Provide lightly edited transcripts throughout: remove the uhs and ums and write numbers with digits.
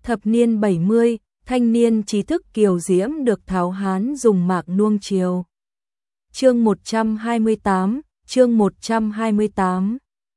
Thập niên 70, thanh niên trí thức kiều diễm được tháo hán dùng mạc nuông chiều. Chương 128.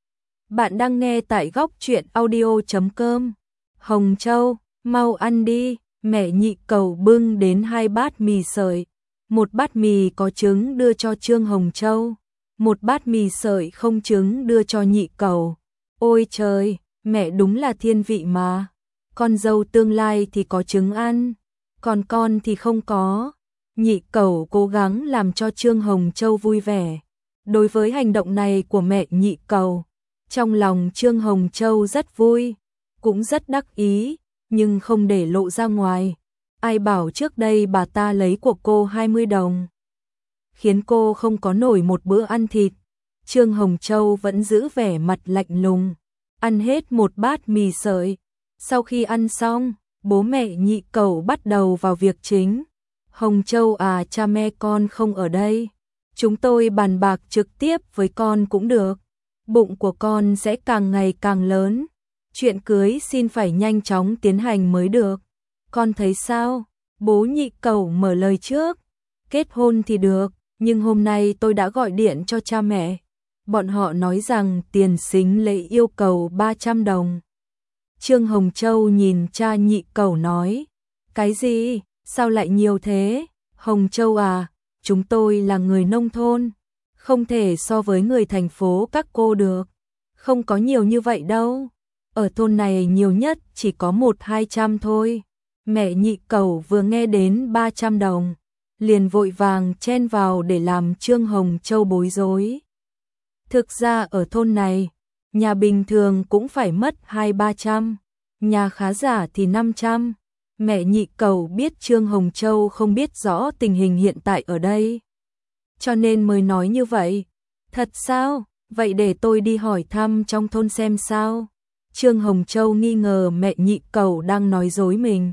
Bạn đang nghe tại góc truyện audio.com. Hồng Châu, mau ăn đi, mẹ Nhị Cầu bưng đến 2 bát mì sợi. Một bát mì có trứng đưa cho Trương Hồng Châu, một bát mì sợi không trứng đưa cho Nhị Cầu. Ôi trời, mẹ đúng là thiên vị mà. Con dâu tương lai thì có trứng ăn, còn con thì không có. Nhị Cầu cố gắng làm cho Trương Hồng Châu vui vẻ. Đối với hành động này của mẹ Nhị Cầu, trong lòng Trương Hồng Châu rất vui, cũng rất đắc ý, nhưng không để lộ ra ngoài. Ai bảo trước đây bà ta lấy của cô 20 đồng, khiến cô không có nổi một bữa ăn thịt. Trương Hồng Châu vẫn giữ vẻ mặt lạnh lùng, ăn hết một bát mì sợi. Sau khi ăn xong, bố mẹ Nhị Cầu bắt đầu vào việc chính. Hồng Châu à, cha mẹ con không ở đây, chúng tôi bàn bạc trực tiếp với con cũng được. Bụng của con sẽ càng ngày càng lớn, chuyện cưới xin phải nhanh chóng tiến hành mới được. Con thấy sao? Bố Nhị Cầu mở lời trước. Kết hôn thì được, nhưng hôm nay tôi đã gọi điện cho cha mẹ. Bọn họ nói rằng tiền sính lễ yêu cầu 300 đồng. Trương Hồng Châu nhìn cha Nhị Cầu nói, cái gì? Sao lại nhiều thế? Hồng Châu à, chúng tôi là người nông thôn, không thể so với người thành phố các cô được. Không có nhiều như vậy đâu. Ở thôn này nhiều nhất chỉ có 100-200 thôi. Mẹ Nhị Cầu vừa nghe đến 300 đồng, liền vội vàng chen vào để làm Trương Hồng Châu bối rối. Thực ra ở thôn này, nhà bình thường cũng phải mất 200-300, nhà khá giả thì 500. Mẹ Nhị Cầu biết Trương Hồng Châu không biết rõ tình hình hiện tại ở đây, cho nên mới nói như vậy. Thật sao? Vậy để tôi đi hỏi thăm trong thôn xem sao. Trương Hồng Châu nghi ngờ mẹ Nhị Cầu đang nói dối mình.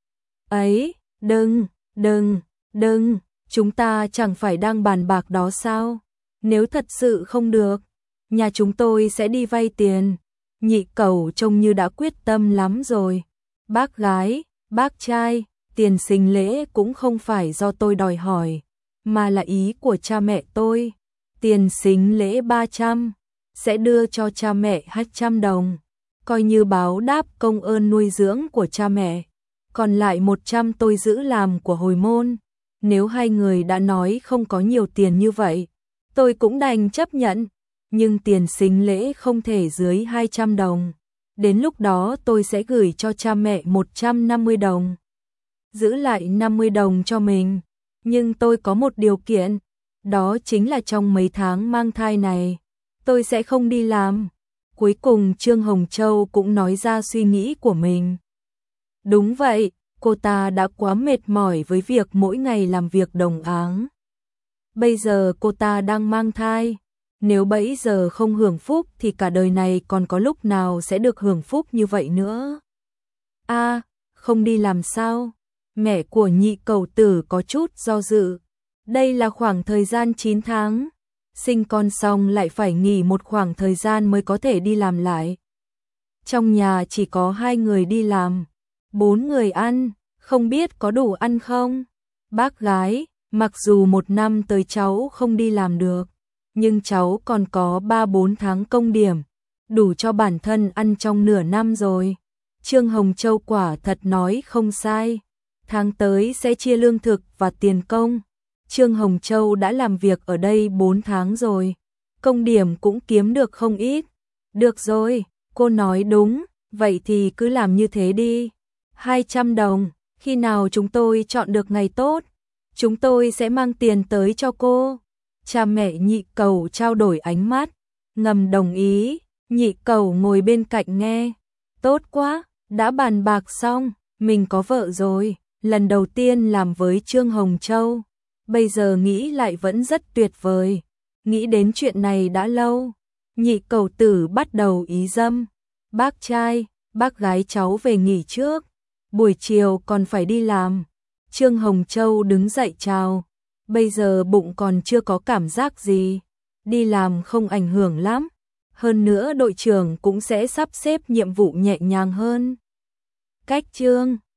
Ấy, đừng, chúng ta chẳng phải đang bàn bạc đó sao? Nếu thật sự không được, nhà chúng tôi sẽ đi vay tiền. Nhị Cầu trông như đã quyết tâm lắm rồi. Bác gái, bác trai, tiền sính lễ cũng không phải do tôi đòi hỏi, mà là ý của cha mẹ tôi. Tiền sính lễ 300, sẽ đưa cho cha mẹ 200 đồng, coi như báo đáp công ơn nuôi dưỡng của cha mẹ. Còn lại 100 tôi giữ làm của hồi môn. Nếu hai người đã nói không có nhiều tiền như vậy, tôi cũng đành chấp nhận, nhưng tiền sính lễ không thể dưới 200 đồng. Đến lúc đó tôi sẽ gửi cho cha mẹ 150 đồng, giữ lại 50 đồng cho mình. Nhưng tôi có một điều kiện, đó chính là trong mấy tháng mang thai này, tôi sẽ không đi làm. Cuối cùng Trương Hồng Châu cũng nói ra suy nghĩ của mình. Đúng vậy, cô ta đã quá mệt mỏi với việc mỗi ngày làm việc đồng áng. Bây giờ cô ta đang mang thai, nếu bấy giờ không hưởng phúc thì cả đời này còn có lúc nào sẽ được hưởng phúc như vậy nữa. À, không đi làm sao? Mẹ của Nhị Cầu tử có chút do dự. Đây là khoảng thời gian 9 tháng, sinh con xong lại phải nghỉ một khoảng thời gian mới có thể đi làm lại. Trong nhà chỉ có 2 người đi làm, 4 người ăn, không biết có đủ ăn không? Bác gái, mặc dù 1 năm tới cháu không đi làm được, nhưng cháu còn có 3-4 tháng công điểm, đủ cho bản thân ăn trong nửa năm rồi. Trương Hồng Châu quả thật nói không sai, tháng tới sẽ chia lương thực và tiền công. Trương Hồng Châu đã làm việc ở đây 4 tháng rồi, công điểm cũng kiếm được không ít. Được rồi, cô nói đúng, vậy thì cứ làm như thế đi. 200 đồng, khi nào chúng tôi chọn được ngày tốt, chúng tôi sẽ mang tiền tới cho cô. Cha mẹ Nhị Cầu trao đổi ánh mắt, ngầm đồng ý. Nhị Cầu ngồi bên cạnh nghe. Tốt quá, đã bàn bạc xong, mình có vợ rồi, lần đầu tiên làm với Trương Hồng Châu. Bây giờ nghĩ lại vẫn rất tuyệt vời, nghĩ đến chuyện này đã lâu. Nhị Cầu tử bắt đầu ý dâm. Bác trai, bác gái cháu về nghỉ trước, buổi chiều còn phải đi làm. Trương Hồng Châu đứng dậy chào. Bây giờ bụng còn chưa có cảm giác gì, đi làm không ảnh hưởng lắm. Hơn nữa đội trưởng cũng sẽ sắp xếp nhiệm vụ nhẹ nhàng hơn. Cách chương